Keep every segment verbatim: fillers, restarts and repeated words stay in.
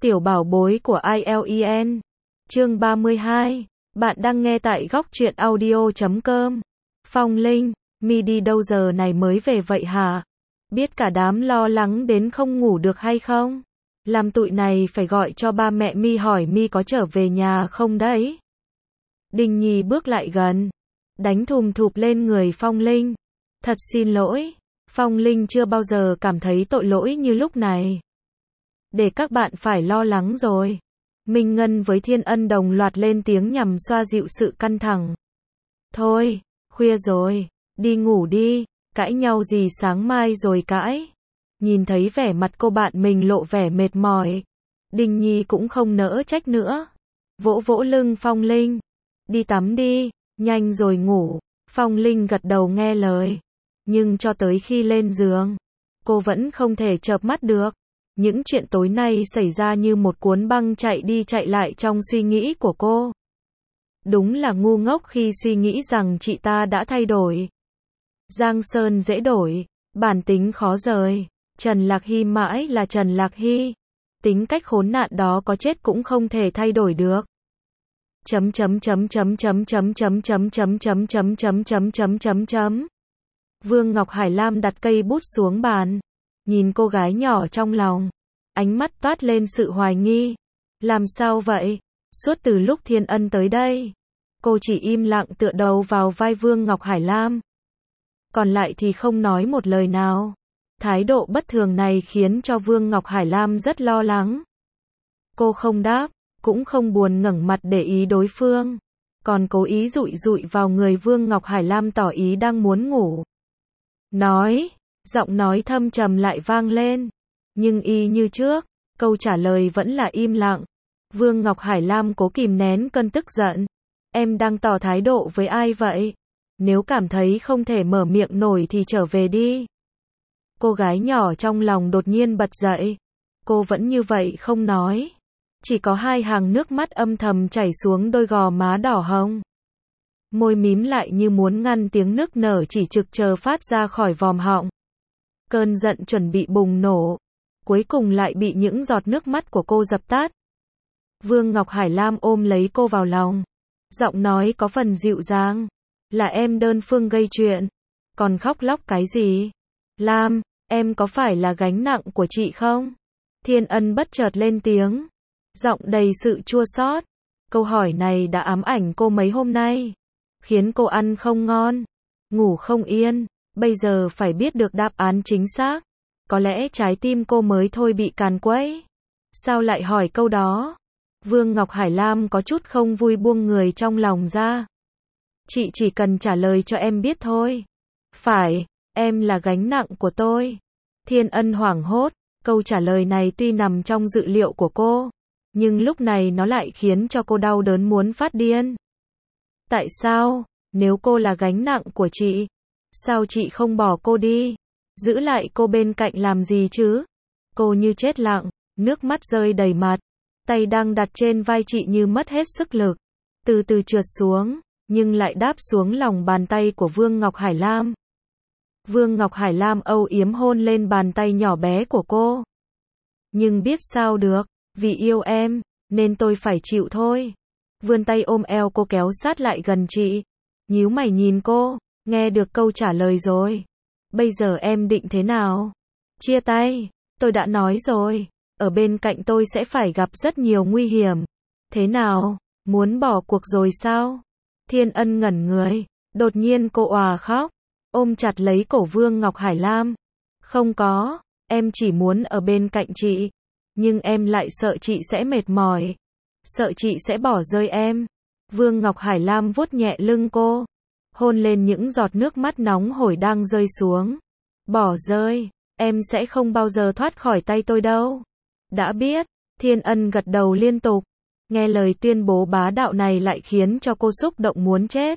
Tiểu bảo bối của i lờ e en. Chương ba mươi hai. Bạn đang nghe tại góc truyện audio chấm com. Phong Linh, mi đi đâu giờ này mới về vậy hả? Biết cả đám lo lắng đến không ngủ được hay không? Làm tụi này phải gọi cho ba mẹ mi hỏi mi có trở về nhà không đấy? Đình Nhi bước lại gần, đánh thùm thụp lên người Phong Linh. Thật xin lỗi, Phong Linh chưa bao giờ cảm thấy tội lỗi như lúc này. Để các bạn phải lo lắng rồi. Minh Ngân với Thiên Ân đồng loạt lên tiếng nhằm xoa dịu sự căng thẳng. Thôi, khuya rồi, đi ngủ đi, cãi nhau gì sáng mai rồi cãi. Nhìn thấy vẻ mặt cô bạn mình lộ vẻ mệt mỏi, Đình Nhi cũng không nỡ trách nữa. Vỗ vỗ lưng Phong Linh. Đi tắm đi, nhanh rồi ngủ. Phong Linh gật đầu nghe lời. Nhưng cho tới khi lên giường, cô vẫn không thể chợp mắt được. Những chuyện tối nay xảy ra như một cuốn băng chạy đi chạy lại trong suy nghĩ của cô. Đúng là ngu ngốc khi suy nghĩ rằng chị ta đã thay đổi. Giang sơn dễ đổi, bản tính khó rời. Trần Lạc Hy mãi là Trần Lạc Hy. Tính cách khốn nạn đó có chết cũng không thể thay đổi được. Chấm chấm chấm chấm chấm chấm chấm chấm chấm chấm chấm chấm chấm chấm chấm chấm. Vương Ngọc Hải Lam đặt cây bút xuống bàn, nhìn cô gái nhỏ trong lòng, ánh mắt toát lên sự hoài nghi. Làm sao vậy? Suốt từ lúc Thiên Ân tới đây, cô chỉ im lặng tựa đầu vào vai Vương Ngọc Hải Lam. Còn lại thì không nói một lời nào. Thái độ bất thường này khiến cho Vương Ngọc Hải Lam rất lo lắng. Cô không đáp, cũng không buồn ngẩng mặt để ý đối phương, còn cố ý dụi dụi vào người Vương Ngọc Hải Lam tỏ ý đang muốn ngủ. Nói, giọng nói thâm trầm lại vang lên, nhưng y như trước, câu trả lời vẫn là im lặng. Vương Ngọc Hải Lam cố kìm nén cơn tức giận. Em đang tỏ thái độ với ai vậy? Nếu cảm thấy không thể mở miệng nổi thì trở về đi. Cô gái nhỏ trong lòng đột nhiên bật dậy. Cô vẫn như vậy không nói. Chỉ có hai hàng nước mắt âm thầm chảy xuống đôi gò má đỏ hồng. Môi mím lại như muốn ngăn tiếng nức nở chỉ trực chờ phát ra khỏi vòm họng. Cơn giận chuẩn bị bùng nổ, cuối cùng lại bị những giọt nước mắt của cô dập tắt. Vương Ngọc Hải Lam ôm lấy cô vào lòng, giọng nói có phần dịu dàng. Là em đơn phương gây chuyện, còn khóc lóc cái gì? Lam, em có phải là gánh nặng của chị không? Thiên Ân bất chợt lên tiếng, giọng đầy sự chua xót. Câu hỏi này đã ám ảnh cô mấy hôm nay, khiến cô ăn không ngon, ngủ không yên. Bây giờ phải biết được đáp án chính xác. Có lẽ trái tim cô mới thôi bị càn quấy. Sao lại hỏi câu đó? Vương Ngọc Hải Lam có chút không vui buông người trong lòng ra. Chị chỉ cần trả lời cho em biết thôi. Phải, em là gánh nặng của tôi. Thiên Ân hoảng hốt, câu trả lời này tuy nằm trong dự liệu của cô, nhưng lúc này nó lại khiến cho cô đau đớn muốn phát điên. Tại sao? Nếu cô là gánh nặng của chị, sao chị không bỏ cô đi? Giữ lại cô bên cạnh làm gì chứ? Cô như chết lặng, nước mắt rơi đầy mặt. Tay đang đặt trên vai chị như mất hết sức lực, từ từ trượt xuống, nhưng lại đáp xuống lòng bàn tay của Vương Ngọc Hải Lam. Vương Ngọc Hải Lam âu yếm hôn lên bàn tay nhỏ bé của cô. Nhưng biết sao được, vì yêu em, nên tôi phải chịu thôi. Vươn tay ôm eo cô kéo sát lại gần chị. Nhíu mày nhìn cô, nghe được câu trả lời rồi. Bây giờ em định thế nào? Chia tay, tôi đã nói rồi, ở bên cạnh tôi sẽ phải gặp rất nhiều nguy hiểm. Thế nào, muốn bỏ cuộc rồi sao? Thiên Ân ngẩn người, đột nhiên cô òa khóc, ôm chặt lấy cổ Vương Ngọc Hải Lam. Không có, em chỉ muốn ở bên cạnh chị, nhưng em lại sợ chị sẽ mệt mỏi, sợ chị sẽ bỏ rơi em. Vương Ngọc Hải Lam vuốt nhẹ lưng cô, hôn lên những giọt nước mắt nóng hổi đang rơi xuống. Bỏ rơi, em sẽ không bao giờ thoát khỏi tay tôi đâu. Đã biết. Thiên Ân gật đầu liên tục. Nghe lời tuyên bố bá đạo này lại khiến cho cô xúc động muốn chết.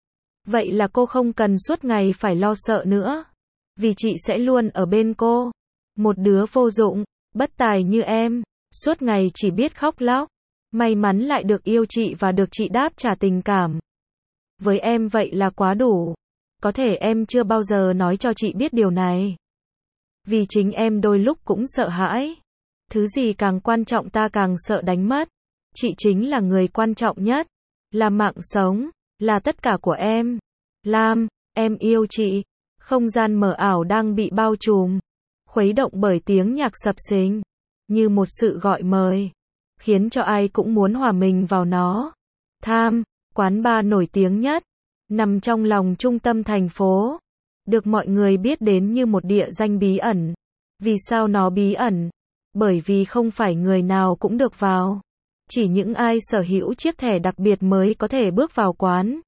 Vậy là cô không cần suốt ngày phải lo sợ nữa, vì chị sẽ luôn ở bên cô. Một đứa vô dụng, bất tài như em, suốt ngày chỉ biết khóc lóc. May mắn lại được yêu chị và được chị đáp trả tình cảm. Với em vậy là quá đủ. Có thể em chưa bao giờ nói cho chị biết điều này, vì chính em đôi lúc cũng sợ hãi. Thứ gì càng quan trọng ta càng sợ đánh mất. Chị chính là người quan trọng nhất. Là mạng sống. Là tất cả của em. Lam, em yêu chị. Không gian mờ ảo đang bị bao trùm. Khuấy động bởi tiếng nhạc sập sình. Như một sự gọi mời. Khiến cho ai cũng muốn hòa mình vào nó. Tham, quán bar nổi tiếng nhất. Nằm trong lòng trung tâm thành phố. Được mọi người biết đến như một địa danh bí ẩn. Vì sao nó bí ẩn? Bởi vì không phải người nào cũng được vào. Chỉ những ai sở hữu chiếc thẻ đặc biệt mới có thể bước vào quán.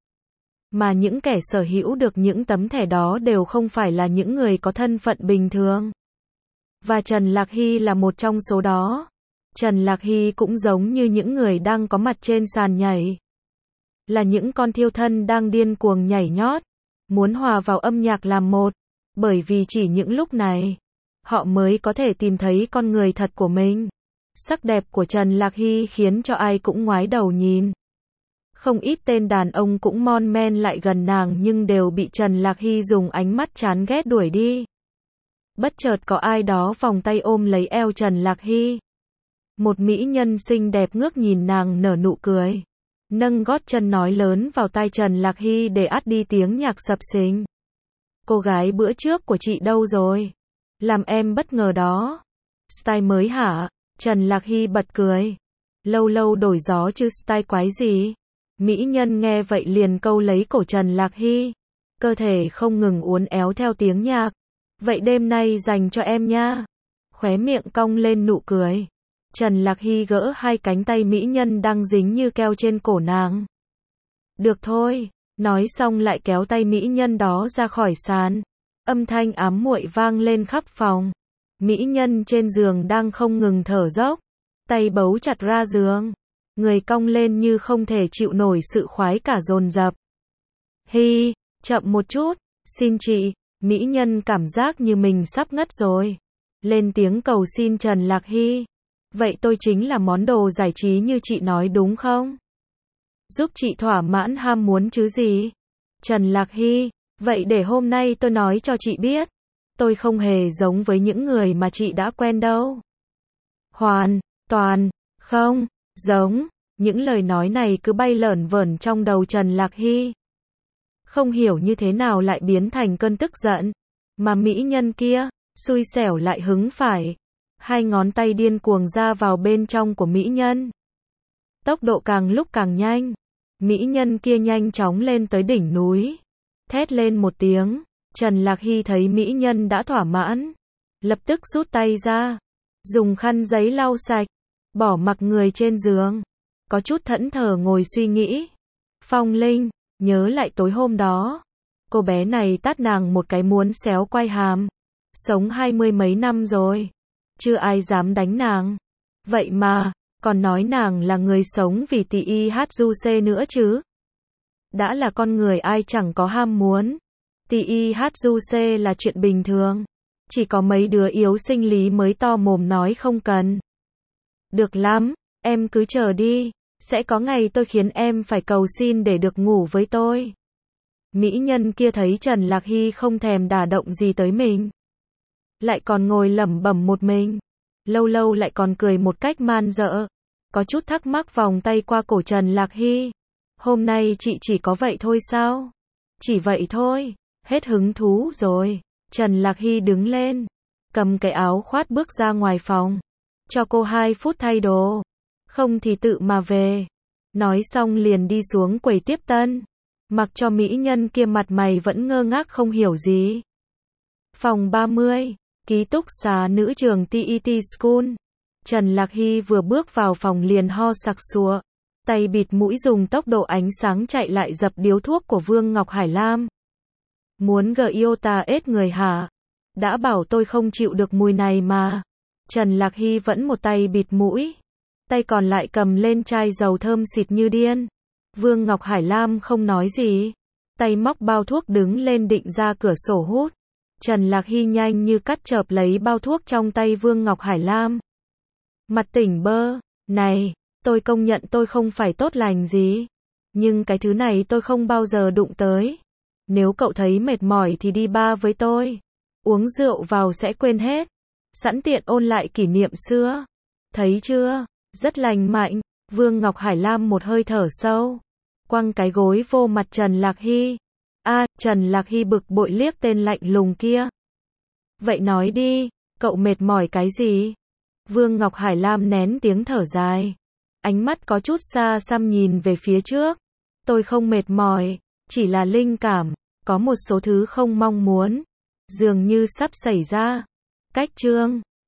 Mà những kẻ sở hữu được những tấm thẻ đó đều không phải là những người có thân phận bình thường. Và Trần Lạc Hy là một trong số đó. Trần Lạc Hy cũng giống như những người đang có mặt trên sàn nhảy. Là những con thiêu thân đang điên cuồng nhảy nhót. Muốn hòa vào âm nhạc làm một. Bởi vì chỉ những lúc này, họ mới có thể tìm thấy con người thật của mình. Sắc đẹp của Trần Lạc Hy khiến cho ai cũng ngoái đầu nhìn. Không ít tên đàn ông cũng mon men lại gần nàng nhưng đều bị Trần Lạc Hy dùng ánh mắt chán ghét đuổi đi. Bất chợt có ai đó vòng tay ôm lấy eo Trần Lạc Hy. Một mỹ nhân xinh đẹp ngước nhìn nàng nở nụ cười. Nâng gót chân nói lớn vào tai Trần Lạc Hy để át đi tiếng nhạc sập sình. Cô gái bữa trước của chị đâu rồi? Làm em bất ngờ đó. Style mới hả? Trần Lạc Hy bật cười. Lâu lâu đổi gió chứ style quái gì? Mỹ nhân nghe vậy liền câu lấy cổ Trần Lạc Hy. Cơ thể không ngừng uốn éo theo tiếng nhạc. Vậy đêm nay dành cho em nha. Khóe miệng cong lên nụ cười. Trần Lạc Hy gỡ hai cánh tay mỹ nhân đang dính như keo trên cổ nàng. Được thôi. Nói xong lại kéo tay mỹ nhân đó ra khỏi sàn. Âm thanh ám muội vang lên khắp phòng. Mỹ nhân trên giường đang không ngừng thở dốc. Tay bấu chặt ra giường. Người cong lên như không thể chịu nổi sự khoái cả dồn dập. Hi, chậm một chút. Xin chị. Mỹ nhân cảm giác như mình sắp ngất rồi. Lên tiếng cầu xin Trần Lạc Hy. Vậy tôi chính là món đồ giải trí như chị nói đúng không? Giúp chị thỏa mãn ham muốn chứ gì? Trần Lạc Hy. Vậy để hôm nay tôi nói cho chị biết. Tôi không hề giống với những người mà chị đã quen đâu. Hoàn toàn không giống. Những lời nói này cứ bay lởn vởn trong đầu Trần Lạc Hy. Không hiểu như thế nào lại biến thành cơn tức giận. Mà mỹ nhân kia, xui xẻo lại hứng phải. Hai ngón tay điên cuồng ra vào bên trong của mỹ nhân. Tốc độ càng lúc càng nhanh. Mỹ nhân kia nhanh chóng lên tới đỉnh núi. Thét lên một tiếng. Trần Lạc Hy thấy mỹ nhân đã thỏa mãn. Lập tức rút tay ra. Dùng khăn giấy lau sạch. Bỏ mặc người trên giường. Có chút thẫn thờ ngồi suy nghĩ. Phong Linh, nhớ lại tối hôm đó. Cô bé này tát nàng một cái muốn xéo quai hàm. Sống hai mươi mấy năm rồi. Chưa ai dám đánh nàng. Vậy mà, còn nói nàng là người sống vì tỷ y hát du xê nữa chứ. Đã là con người ai chẳng có ham muốn. Tỷ y hát du xê là chuyện bình thường. Chỉ có mấy đứa yếu sinh lý mới to mồm nói không cần. Được lắm, em cứ chờ đi. Sẽ có ngày tôi khiến em phải cầu xin để được ngủ với tôi. Mỹ nhân kia thấy Trần Lạc Hy không thèm đả động gì tới mình. Lại còn ngồi lẩm bẩm một mình. Lâu lâu lại còn cười một cách man dợ. Có chút thắc mắc vòng tay qua cổ Trần Lạc Hy. Hôm nay chị chỉ có vậy thôi sao? Chỉ vậy thôi. Hết hứng thú rồi. Trần Lạc Hy đứng lên. Cầm cái áo khoác bước ra ngoài phòng. Cho cô hai phút thay đồ. Không thì tự mà về. Nói xong liền đi xuống quầy tiếp tân. Mặc cho mỹ nhân kia mặt mày vẫn ngơ ngác không hiểu gì. Phòng ba mươi. Ký túc xá nữ trường tê e tê School. Trần Lạc Hy vừa bước vào phòng liền ho sặc sụa. Tay bịt mũi dùng tốc độ ánh sáng chạy lại dập điếu thuốc của Vương Ngọc Hải Lam. Muốn gờ yêu ta ết người hả? Đã bảo tôi không chịu được mùi này mà. Trần Lạc Hy vẫn một tay bịt mũi. Tay còn lại cầm lên chai dầu thơm xịt như điên. Vương Ngọc Hải Lam không nói gì. Tay móc bao thuốc đứng lên định ra cửa sổ hút. Trần Lạc Hy nhanh như cắt chợp lấy bao thuốc trong tay Vương Ngọc Hải Lam. Mặt tỉnh bơ. Này, tôi công nhận tôi không phải tốt lành gì. Nhưng cái thứ này tôi không bao giờ đụng tới. Nếu cậu thấy mệt mỏi thì đi bar với tôi. Uống rượu vào sẽ quên hết. Sẵn tiện ôn lại kỷ niệm xưa. Thấy chưa? Rất lành mạnh. Vương Ngọc Hải Lam một hơi thở sâu, quăng cái gối vô mặt Trần Lạc Hy. A, à, Trần Lạc Hy bực bội liếc tên lạnh lùng kia. Vậy nói đi, cậu mệt mỏi cái gì? Vương Ngọc Hải Lam nén tiếng thở dài, ánh mắt có chút xa xăm nhìn về phía trước. Tôi không mệt mỏi, chỉ là linh cảm, có một số thứ không mong muốn, dường như sắp xảy ra. Cách chương